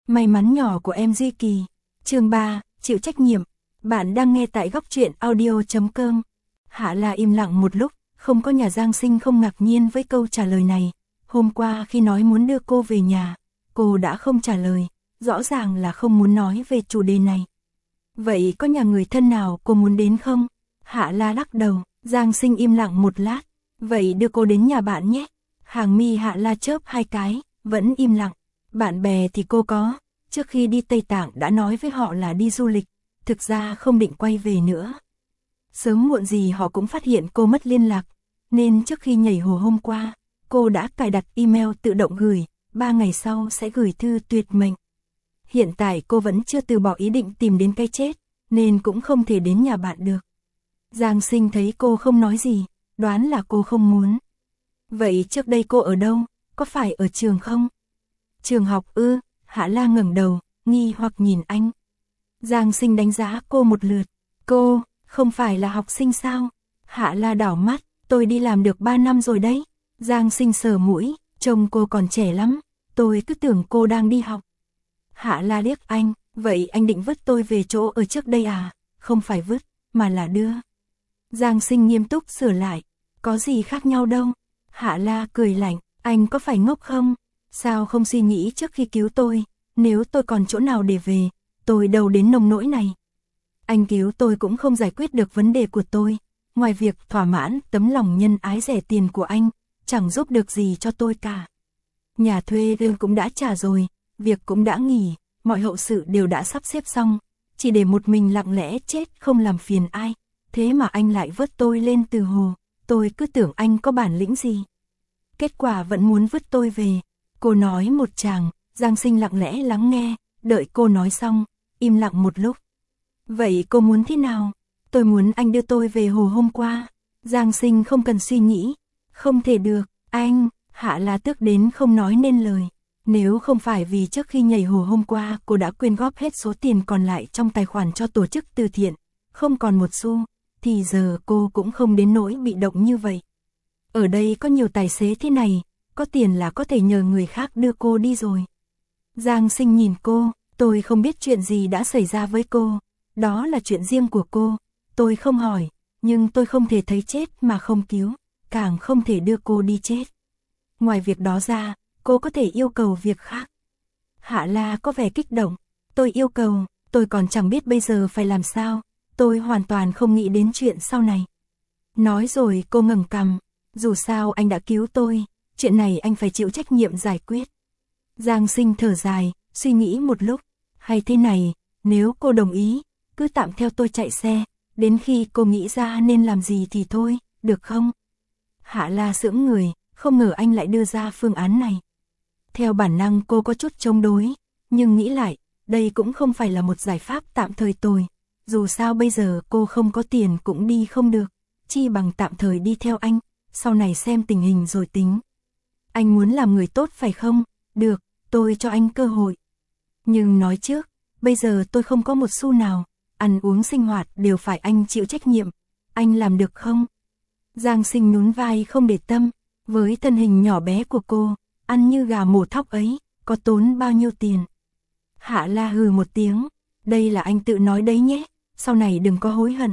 May mắn nhỏ của em Duy Kỳ. Chương 3, chịu trách nhiệm. Bạn đang nghe tại góc truyện audio.com. Hạ La im lặng một lúc, không có nhà Giang Sinh không ngạc nhiên với câu trả lời này. Hôm qua khi nói muốn đưa cô về nhà, cô đã không trả lời, rõ ràng là không muốn nói về chủ đề này. Vậy có nhà người thân nào cô muốn đến không? Hạ La lắc đầu. Giang Sinh im lặng một lát. Vậy đưa cô đến nhà bạn nhé. Hàng mi Hạ La chớp hai cái, vẫn im lặng. Bạn bè thì cô có, trước khi đi Tây Tạng đã nói với họ là đi du lịch, thực ra không định quay về nữa. Sớm muộn gì họ cũng phát hiện cô mất liên lạc, nên trước khi nhảy hồ hôm qua, cô đã cài đặt email tự động gửi, 3 ngày sau sẽ gửi thư tuyệt mệnh. Hiện tại cô vẫn chưa từ bỏ ý định tìm đến cái chết, nên cũng không thể đến nhà bạn được. Giang Sinh thấy cô không nói gì, đoán là cô không muốn. Vậy trước đây cô ở đâu, có phải ở trường không? Trường học ư? Hạ La ngẩng đầu, nghi hoặc nhìn anh. Giang Sinh đánh giá cô một lượt. Cô, không phải là học sinh sao? Hạ La đảo mắt, tôi đi làm được 3 năm rồi đấy. Giang Sinh sờ mũi, trông cô còn trẻ lắm, tôi cứ tưởng cô đang đi học. Hạ La liếc anh, vậy anh định vứt tôi về chỗ ở trước đây à? Không phải vứt, mà là đưa. Giang Sinh nghiêm túc sửa lại, có gì khác nhau đâu. Hạ La cười lạnh, anh có phải ngốc không? Sao không suy nghĩ trước khi cứu tôi, nếu tôi còn chỗ nào để về, tôi đâu đến nông nỗi này. Anh cứu tôi cũng không giải quyết được vấn đề của tôi, ngoài việc thỏa mãn tấm lòng nhân ái rẻ tiền của anh, chẳng giúp được gì cho tôi cả. Nhà thuê lương cũng đã trả rồi, việc cũng đã nghỉ, mọi hậu sự đều đã sắp xếp xong, chỉ để một mình lặng lẽ chết không làm phiền ai. Thế mà anh lại vớt tôi lên từ hồ, tôi cứ tưởng anh có bản lĩnh gì. Kết quả vẫn muốn vứt tôi về. Cô nói một tràng, Giang Sinh lặng lẽ lắng nghe, đợi cô nói xong, im lặng một lúc. Vậy cô muốn thế nào? Tôi muốn anh đưa tôi về hồ hôm qua. Giang Sinh không cần suy nghĩ. Không thể được, anh. Hạ La tức đến không nói nên lời. Nếu không phải vì trước khi nhảy hồ hôm qua cô đã quyên góp hết số tiền còn lại trong tài khoản cho tổ chức từ thiện, không còn một xu, thì giờ cô cũng không đến nỗi bị động như vậy. Ở đây có nhiều tài xế thế này, có tiền là có thể nhờ người khác đưa cô đi rồi. Giang Sinh nhìn cô, tôi không biết chuyện gì đã xảy ra với cô, đó là chuyện riêng của cô, tôi không hỏi, nhưng tôi không thể thấy chết mà không cứu, càng không thể đưa cô đi chết. Ngoài việc đó ra, cô có thể yêu cầu việc khác. Hạ La có vẻ kích động, tôi yêu cầu, tôi còn chẳng biết bây giờ phải làm sao, tôi hoàn toàn không nghĩ đến chuyện sau này. Nói rồi cô ngẩng cằm, dù sao anh đã cứu tôi, chuyện này anh phải chịu trách nhiệm giải quyết. Giang Sinh thở dài, suy nghĩ một lúc, hay thế này, nếu cô đồng ý, cứ tạm theo tôi chạy xe, đến khi cô nghĩ ra nên làm gì thì thôi, được không? Hạ La sững người, không ngờ anh lại đưa ra phương án này. Theo bản năng cô có chút chống đối, nhưng nghĩ lại, đây cũng không phải là một giải pháp tạm thời tồi. Dù sao bây giờ cô không có tiền cũng đi không được, chi bằng tạm thời đi theo anh, sau này xem tình hình rồi tính. Anh muốn làm người tốt phải không? Được, tôi cho anh cơ hội. Nhưng nói trước, bây giờ tôi không có một xu nào, ăn uống sinh hoạt đều phải anh chịu trách nhiệm, anh làm được không? Giang Sinh nhún vai không để tâm, với thân hình nhỏ bé của cô, ăn như gà mổ thóc ấy, có tốn bao nhiêu tiền? Hạ La hừ một tiếng, đây là anh tự nói đấy nhé, sau này đừng có hối hận.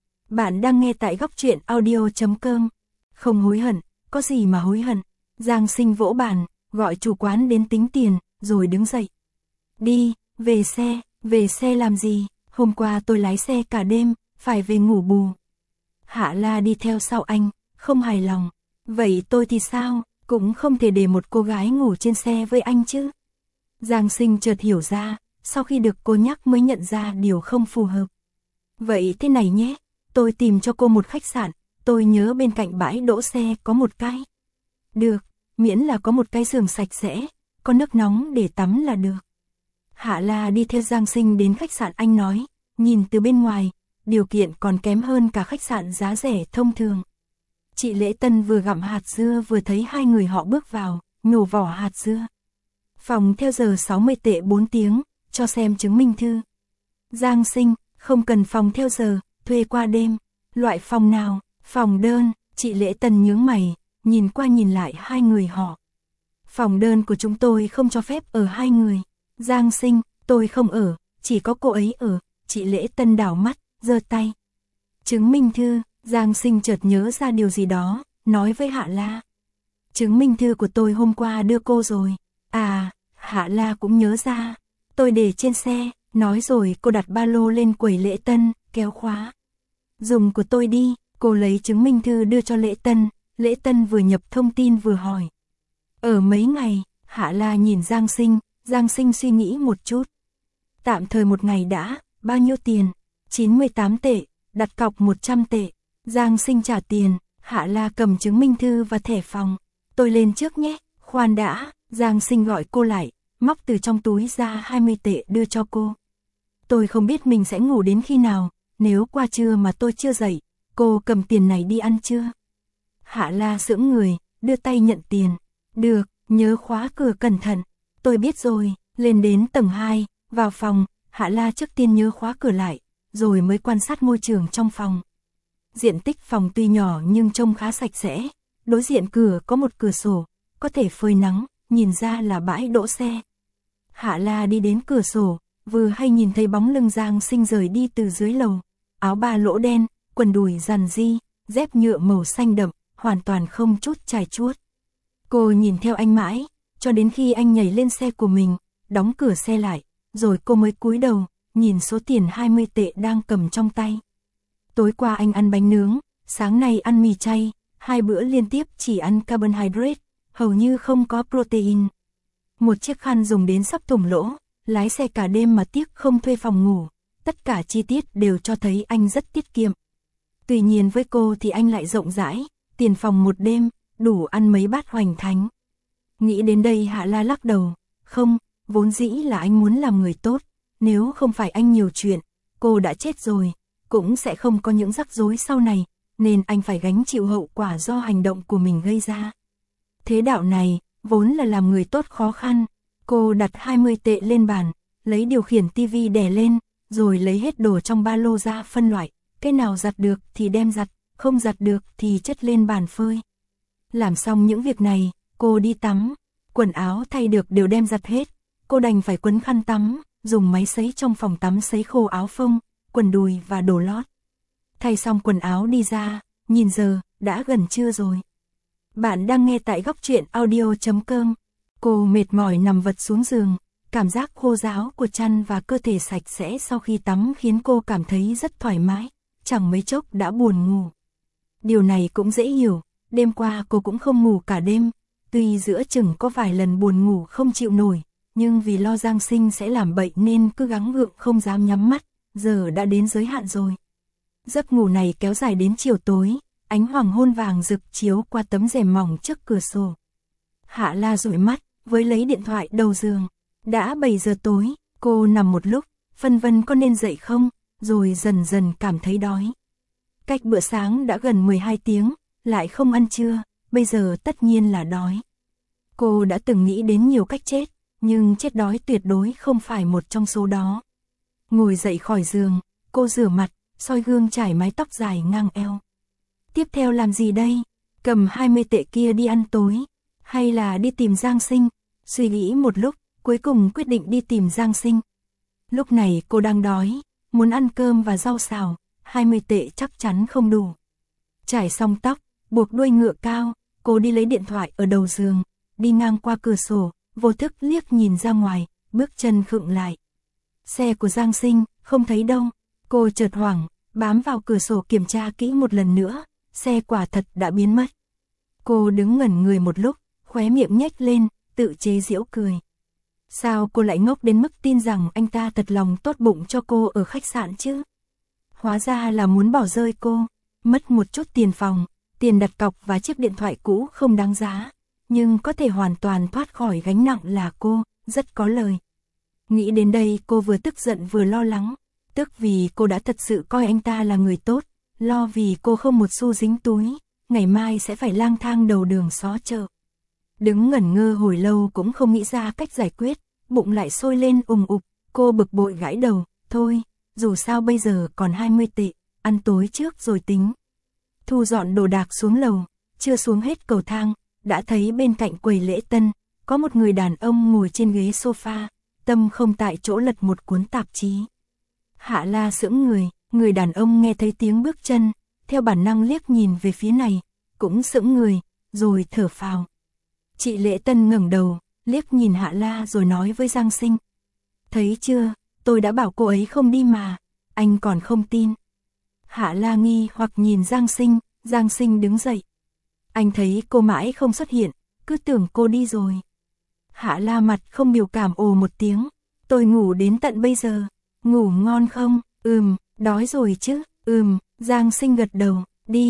Bạn đang nghe tại góc truyện audio.com. Không hối hận, có gì mà hối hận. Giang Sinh vỗ bàn, gọi chủ quán đến tính tiền, rồi đứng dậy. Đi, về xe làm gì? Hôm qua tôi lái xe cả đêm, phải về ngủ bù. Hạ La đi theo sau anh, không hài lòng. Vậy tôi thì sao? Cũng không thể để một cô gái ngủ trên xe với anh chứ. Giang Sinh chợt hiểu ra, sau khi được cô nhắc mới nhận ra điều không phù hợp. Vậy thế này nhé, tôi tìm cho cô một khách sạn, tôi nhớ bên cạnh bãi đỗ xe có một cái. Được, miễn là có một cái giường sạch sẽ, có nước nóng để tắm là được. Hạ La đi theo Giang Sinh đến khách sạn anh nói, nhìn từ bên ngoài, điều kiện còn kém hơn cả khách sạn giá rẻ thông thường. Chị Lễ Tân vừa gặm hạt dưa vừa thấy hai người họ bước vào, nhổ vỏ hạt dưa. Phòng theo giờ 60 tệ 4 tiếng, cho xem chứng minh thư. Giang Sinh, không cần phòng theo giờ, thuê qua đêm. Loại phòng nào? Phòng đơn. Chị Lễ Tân nhướng mày, nhìn qua nhìn lại hai người họ. Phòng đơn của chúng tôi không cho phép ở hai người. Giang Sinh, tôi không ở, chỉ có cô ấy ở. Chị Lễ Tân đảo mắt, giơ tay. Chứng minh thư, Giang Sinh chợt nhớ ra điều gì đó, nói với Hạ La. Chứng minh thư của tôi hôm qua đưa cô rồi. À, Hạ La cũng nhớ ra. Tôi để trên xe, nói rồi cô đặt ba lô lên quầy Lễ Tân, kéo khóa. Dùng của tôi đi, cô lấy chứng minh thư đưa cho Lễ Tân. Lễ Tân vừa nhập thông tin vừa hỏi. Ở mấy ngày, Hạ La nhìn Giang Sinh suy nghĩ một chút. Tạm thời một ngày đã, bao nhiêu tiền? 98 tệ, đặt cọc 100 tệ. Giang Sinh trả tiền, Hạ La cầm chứng minh thư và thẻ phòng. Tôi lên trước nhé, khoan đã, Giang Sinh gọi cô lại, móc từ trong túi ra 20 tệ đưa cho cô. Tôi không biết mình sẽ ngủ đến khi nào, nếu qua trưa mà tôi chưa dậy, cô cầm tiền này đi ăn trưa. Hạ La sững người, đưa tay nhận tiền. Được, nhớ khóa cửa cẩn thận. Tôi biết rồi, lên đến tầng 2, vào phòng, Hạ La trước tiên nhớ khóa cửa lại, rồi mới quan sát môi trường trong phòng. Diện tích phòng tuy nhỏ nhưng trông khá sạch sẽ, đối diện cửa có một cửa sổ, có thể phơi nắng, nhìn ra là bãi đỗ xe. Hạ La đi đến cửa sổ, vừa hay nhìn thấy bóng lưng Giang Sinh rời đi từ dưới lầu, áo ba lỗ đen, quần đùi rằn ri, dép nhựa màu xanh đậm, hoàn toàn không chút chải chuốt. Cô nhìn theo anh mãi, cho đến khi anh nhảy lên xe của mình, đóng cửa xe lại, rồi cô mới cúi đầu, nhìn số tiền 20 tệ đang cầm trong tay. Tối qua anh ăn bánh nướng, sáng nay ăn mì chay, 2 bữa liên tiếp chỉ ăn carbohydrate, hầu như không có protein. Một chiếc khăn dùng đến sắp thủng lỗ, lái xe cả đêm mà tiếc không thuê phòng ngủ, tất cả chi tiết đều cho thấy anh rất tiết kiệm. Tuy nhiên với cô thì anh lại rộng rãi, tiền phòng một đêm, đủ ăn mấy bát hoành thánh. Nghĩ đến đây Hạ La lắc đầu, không, vốn dĩ là anh muốn làm người tốt, nếu không phải anh nhiều chuyện, cô đã chết rồi, cũng sẽ không có những rắc rối sau này, nên anh phải gánh chịu hậu quả do hành động của mình gây ra. Thế đạo này, vốn là làm người tốt khó khăn, cô đặt 20 tệ lên bàn, lấy điều khiển tivi đè lên, rồi lấy hết đồ trong ba lô ra phân loại, cái nào giặt được thì đem giặt, không giặt được thì chất lên bàn phơi. Làm xong những việc này, cô đi tắm, quần áo thay được đều đem giặt hết, cô đành phải quấn khăn tắm, dùng máy sấy trong phòng tắm sấy khô áo phông, quần đùi và đồ lót. Thay xong quần áo đi ra, nhìn giờ, đã gần trưa rồi. Bạn đang nghe tại góc truyện audio.com. Cô mệt mỏi nằm vật xuống giường, cảm giác khô ráo của chăn và cơ thể sạch sẽ sau khi tắm khiến cô cảm thấy rất thoải mái, chẳng mấy chốc đã buồn ngủ. Điều này cũng dễ hiểu, đêm qua cô cũng không ngủ cả đêm, tuy giữa chừng có vài lần buồn ngủ không chịu nổi, nhưng vì lo Giang Sinh sẽ làm bệnh nên cứ gắng gượng không dám nhắm mắt, giờ đã đến giới hạn rồi. Giấc ngủ này kéo dài đến chiều tối, ánh hoàng hôn vàng rực chiếu qua tấm rèm mỏng trước cửa sổ. Hạ La dụi mắt, với lấy điện thoại đầu giường. Đã 7 giờ tối, cô nằm một lúc, phân vân có nên dậy không, rồi dần dần cảm thấy đói. Cách bữa sáng đã gần 12 tiếng, lại không ăn trưa, bây giờ tất nhiên là đói. Cô đã từng nghĩ đến nhiều cách chết, nhưng chết đói tuyệt đối không phải một trong số đó. Ngồi dậy khỏi giường, cô rửa mặt, soi gương chải mái tóc dài ngang eo. Tiếp theo làm gì đây? Cầm 20 tệ kia đi ăn tối, hay là đi tìm Giang Sinh? Suy nghĩ một lúc, cuối cùng quyết định đi tìm Giang Sinh. Lúc này cô đang đói, muốn ăn cơm và rau xào, 20 tệ chắc chắn không đủ. Chải xong tóc, buộc đuôi ngựa cao, cô đi lấy điện thoại ở đầu giường, đi ngang qua cửa sổ, vô thức liếc nhìn ra ngoài, bước chân khựng lại. Xe của Giang Sinh, không thấy đâu. Cô chợt hoảng, bám vào cửa sổ kiểm tra kỹ một lần nữa, xe quả thật đã biến mất. Cô đứng ngẩn người một lúc, khóe miệng nhếch lên, tự chế giễu cười. Sao cô lại ngốc đến mức tin rằng anh ta thật lòng tốt bụng cho cô ở khách sạn chứ? Hóa ra là muốn bỏ rơi cô, mất một chút tiền phòng, tiền đặt cọc và chiếc điện thoại cũ không đáng giá, nhưng có thể hoàn toàn thoát khỏi gánh nặng là cô, rất có lời. Nghĩ đến đây cô vừa tức giận vừa lo lắng, tức vì cô đã thật sự coi anh ta là người tốt, lo vì cô không một xu dính túi, ngày mai sẽ phải lang thang đầu đường xó chợ. Đứng ngẩn ngơ hồi lâu cũng không nghĩ ra cách giải quyết, bụng lại sôi lên ùng ục, cô bực bội gãi đầu, thôi, dù sao bây giờ còn 20 tệ, ăn tối trước rồi tính. Thu dọn đồ đạc xuống lầu, chưa xuống hết cầu thang, đã thấy bên cạnh quầy lễ tân, có một người đàn ông ngồi trên ghế sofa, tâm không tại chỗ lật một cuốn tạp chí. Hạ La sững người, người đàn ông nghe thấy tiếng bước chân, theo bản năng liếc nhìn về phía này, cũng sững người, rồi thở phào. Chị Lễ Tân ngẩng đầu, liếc nhìn Hạ La rồi nói với Giang Sinh. Thấy chưa, tôi đã bảo cô ấy không đi mà, anh còn không tin. Hạ La nghi hoặc nhìn Giang Sinh đứng dậy. Anh thấy cô mãi không xuất hiện, cứ tưởng cô đi rồi. Hạ La mặt không biểu cảm ồ một tiếng, tôi ngủ đến tận bây giờ, ngủ ngon không? Đói rồi chứ? Giang Sinh gật đầu,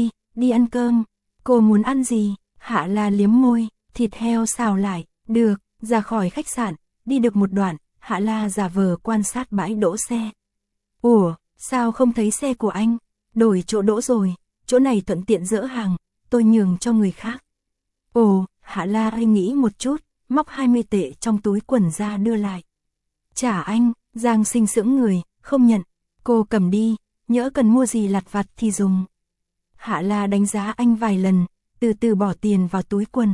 đi ăn cơm. Cô muốn ăn gì? Hạ La liếm môi, thịt heo xào lại, được. Ra khỏi khách sạn, đi được một đoạn, Hạ La giả vờ quan sát bãi đỗ xe. Ủa, sao không thấy xe của anh? Đổi chỗ đỗ rồi, chỗ này thuận tiện dỡ hàng, tôi nhường cho người khác. Ồ, Hạ La hơi nghĩ một chút, móc 20 tệ trong túi quần ra đưa lại. Trả anh. Giang Sinh sững người, không nhận. Cô cầm đi, nhỡ cần mua gì lặt vặt thì dùng. Hạ La đánh giá anh vài lần, từ từ bỏ tiền vào túi quần.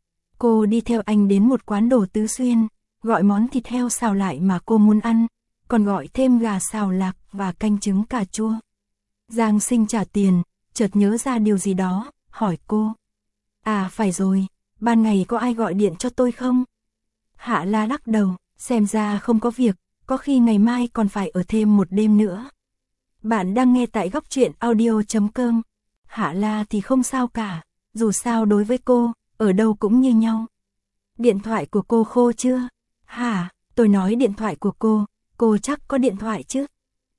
Cô đi theo anh đến một quán đồ Tứ Xuyên, gọi món thịt heo xào lại mà cô muốn ăn, còn gọi thêm gà xào lạc và canh trứng cà chua. Giang Sinh trả tiền, chợt nhớ ra điều gì đó, hỏi cô. À phải rồi, ban ngày có ai gọi điện cho tôi không? Hạ La lắc đầu, xem ra không có việc, có khi ngày mai còn phải ở thêm một đêm nữa. Bạn đang nghe tại Góc Truyện Audio.com. Hạ La thì không sao cả, dù sao đối với cô, ở đâu cũng như nhau. Điện thoại của cô khô chưa? Hả, tôi nói điện thoại của cô chắc có điện thoại chứ?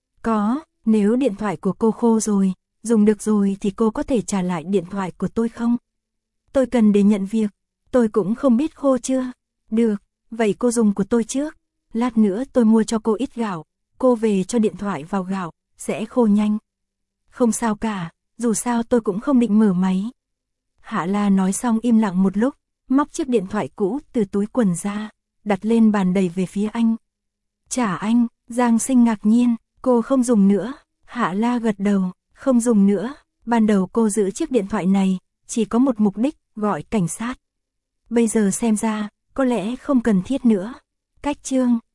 Có, nếu điện thoại của cô khô rồi, dùng được rồi thì cô có thể trả lại điện thoại của tôi không? Tôi cần để nhận việc, tôi cũng không biết khô chưa. Được, vậy cô dùng của tôi trước, lát nữa tôi mua cho cô ít gạo, cô về cho điện thoại vào gạo, sẽ khô nhanh. Không sao cả, dù sao tôi cũng không định mở máy. Hạ La nói xong im lặng một lúc, móc chiếc điện thoại cũ từ túi quần ra, đặt lên bàn đẩy về phía anh. Trả anh. Giang Sinh ngạc nhiên, cô không dùng nữa. Hạ La gật đầu, không dùng nữa. Ban đầu cô giữ chiếc điện thoại này, chỉ có một mục đích, gọi cảnh sát. Bây giờ xem ra, có lẽ không cần thiết nữa. Cách chương